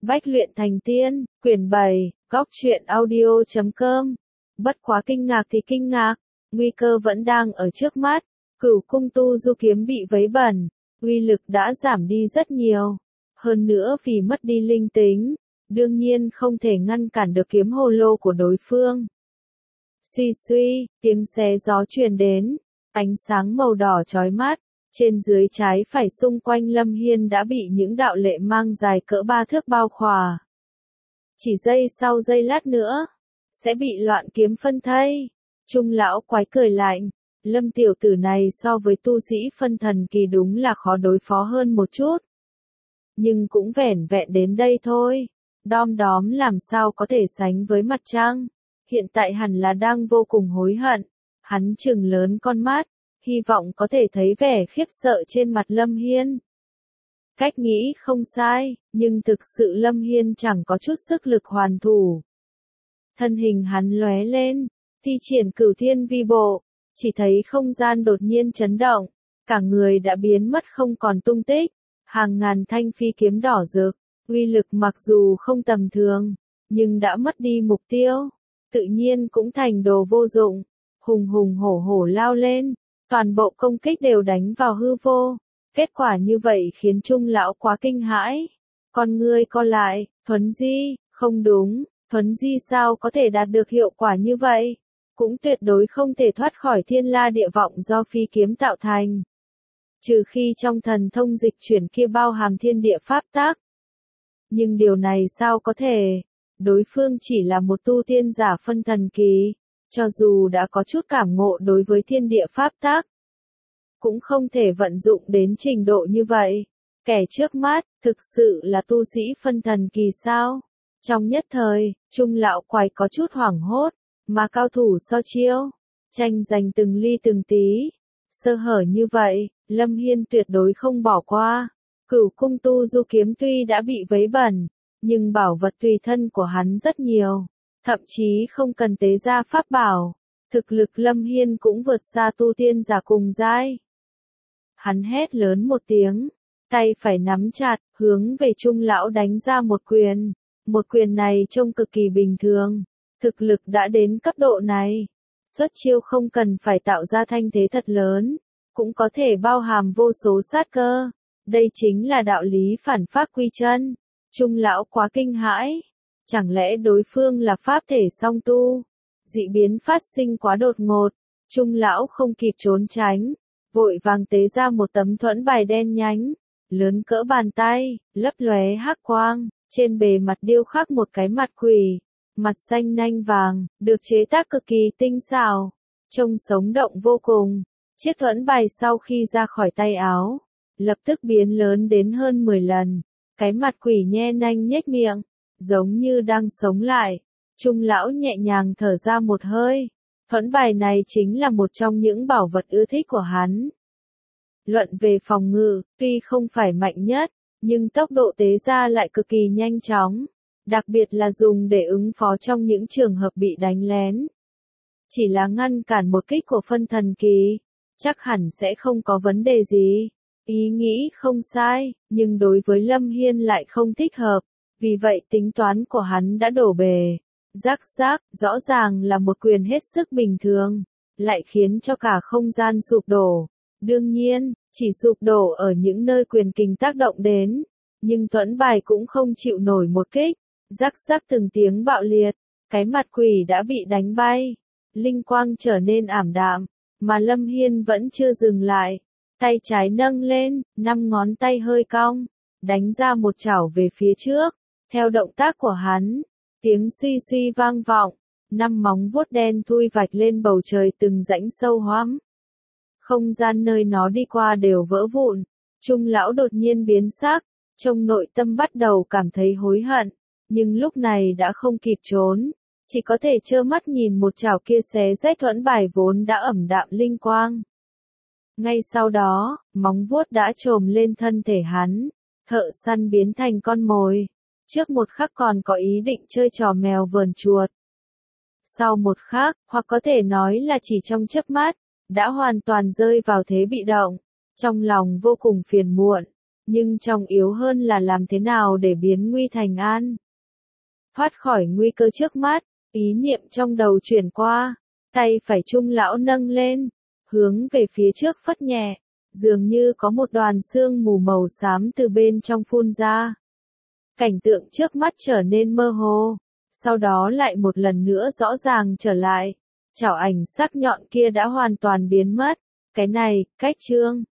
Bách luyện thành tiên, quyển 7, góc truyện audio.com. Bất quá kinh ngạc thì kinh ngạc, nguy cơ vẫn đang ở trước mắt. Cửu cung tu du kiếm bị vấy bẩn, uy lực đã giảm đi rất nhiều. Hơn nữa vì mất đi linh tính, đương nhiên không thể ngăn cản được kiếm hồ lô của đối phương. Suy suy, tiếng xé gió truyền đến, ánh sáng màu đỏ chói mắt. Trên dưới trái phải xung quanh Lâm Hiên đã bị những đạo lệ mang dài cỡ 3 thước bao khỏa. Chỉ giây sau giây lát nữa, sẽ bị loạn kiếm phân thây. Trung lão quái cười lạnh, Lâm tiểu tử này so với tu sĩ phân thần kỳ đúng là khó đối phó hơn một chút. Nhưng cũng vẻn vẹn đến đây thôi, đom đóm làm sao có thể sánh với mặt trăng. Hiện tại hẳn là đang vô cùng hối hận. Hắn trừng lớn con mắt, hy vọng có thể thấy vẻ khiếp sợ trên mặt Lâm Hiên. Cách nghĩ không sai, nhưng thực sự Lâm Hiên chẳng có chút sức lực hoàn thủ. Thân hình hắn lóe lên, thi triển Cửu Thiên Vi Bộ, chỉ thấy không gian đột nhiên chấn động, cả người đã biến mất không còn tung tích. Hàng ngàn thanh phi kiếm đỏ rực, uy lực mặc dù không tầm thường, nhưng đã mất đi mục tiêu, tự nhiên cũng thành đồ vô dụng. Hùng hùng hổ hổ lao lên, toàn bộ công kích đều đánh vào hư vô. Kết quả như vậy khiến Trung lão quá kinh hãi. Con ngươi co lại, Thuấn Di, không đúng, Thuấn Di sao có thể đạt được hiệu quả như vậy? Cũng tuyệt đối không thể thoát khỏi thiên la địa vọng do phi kiếm tạo thành. Trừ khi trong thần thông dịch chuyển kia bao hàm thiên địa pháp tắc. Nhưng điều này sao có thể? Đối phương chỉ là một tu tiên giả phân thần kỳ. Cho dù đã có chút cảm ngộ đối với thiên địa pháp tắc, cũng không thể vận dụng đến trình độ như vậy. Kẻ trước mắt, thực sự là tu sĩ phân thần kỳ sao? Trong nhất thời, Trung lão quái có chút hoảng hốt, mà cao thủ so chiêu, tranh giành từng ly từng tí. Sơ hở như vậy, Lâm Hiên tuyệt đối không bỏ qua. Cửu cung tu du kiếm tuy đã bị vấy bẩn, nhưng bảo vật tùy thân của hắn rất nhiều. Thậm chí không cần tế ra pháp bảo, thực lực Lâm Hiên cũng vượt xa tu tiên giả cùng giai. Hắn hét lớn một tiếng, tay phải nắm chặt, hướng về Trung lão đánh ra một quyền. Một quyền này trông cực kỳ bình thường, thực lực đã đến cấp độ này. Xuất chiêu không cần phải tạo ra thanh thế thật lớn, cũng có thể bao hàm vô số sát cơ. Đây chính là đạo lý phản pháp quy chân. Trung lão quá kinh hãi. Chẳng lẽ đối phương là pháp thể song tu? Dị biến phát sinh quá đột ngột, Trung lão không kịp trốn tránh, vội vàng tế ra một tấm thuẫn bài đen nhánh, lớn cỡ bàn tay, lấp lóe hắc quang, trên bề mặt điêu khắc một cái mặt quỷ, mặt xanh nanh vàng, được chế tác cực kỳ tinh xảo, trông sống động vô cùng. Chiếc thuẫn bài sau khi ra khỏi tay áo, lập tức biến lớn đến hơn 10 lần, cái mặt quỷ nhe nanh nhếch miệng, giống như đang sống lại. Trung lão nhẹ nhàng thở ra một hơi. Thuẫn bài này chính là một trong những bảo vật ưa thích của hắn. Luận về phòng ngự, tuy không phải mạnh nhất, nhưng tốc độ tế ra lại cực kỳ nhanh chóng. Đặc biệt là dùng để ứng phó trong những trường hợp bị đánh lén. Chỉ là ngăn cản một kích của phân thần kỳ, chắc hẳn sẽ không có vấn đề gì. Ý nghĩ không sai, nhưng đối với Lâm Hiên lại không thích hợp. Vì vậy tính toán của hắn đã đổ bể. Rắc rắc, rõ ràng là một quyền hết sức bình thường, lại khiến cho cả không gian sụp đổ. Đương nhiên, chỉ sụp đổ ở những nơi quyền kình tác động đến, nhưng thuẫn bài cũng không chịu nổi một kích. Rắc rắc từng tiếng bạo liệt, cái mặt quỷ đã bị đánh bay, linh quang trở nên ảm đạm, mà Lâm Hiên vẫn chưa dừng lại. Tay trái nâng lên, 5 ngón tay hơi cong, đánh ra một chảo về phía trước. Theo động tác của hắn, tiếng suy suy vang vọng, 5 móng vuốt đen thui vạch lên bầu trời từng rãnh sâu hoắm. Không gian nơi nó đi qua đều vỡ vụn. Trung lão đột nhiên biến sắc, trong nội tâm bắt đầu cảm thấy hối hận, nhưng lúc này đã không kịp trốn, chỉ có thể trơ mắt nhìn một chảo kia xé rách thuẫn bài vốn đã ẩm đạm linh quang. Ngay sau đó, móng vuốt đã chồm lên thân thể hắn, thợ săn biến thành con mồi. Trước một khắc còn có ý định chơi trò mèo vờn chuột. Sau một khắc, hoặc có thể nói là chỉ trong chớp mắt, đã hoàn toàn rơi vào thế bị động. Trong lòng vô cùng phiền muộn, nhưng trọng yếu hơn là làm thế nào để biến nguy thành an. Thoát khỏi nguy cơ trước mắt, ý niệm trong đầu chuyển qua, tay phải Trung lão nâng lên, hướng về phía trước phất nhẹ, dường như có một đoàn sương mù màu xám từ bên trong phun ra. Cảnh tượng trước mắt trở nên mơ hồ, sau đó lại một lần nữa rõ ràng trở lại. Chảo ảnh sắc nhọn kia đã hoàn toàn biến mất. Cái này, cách Trương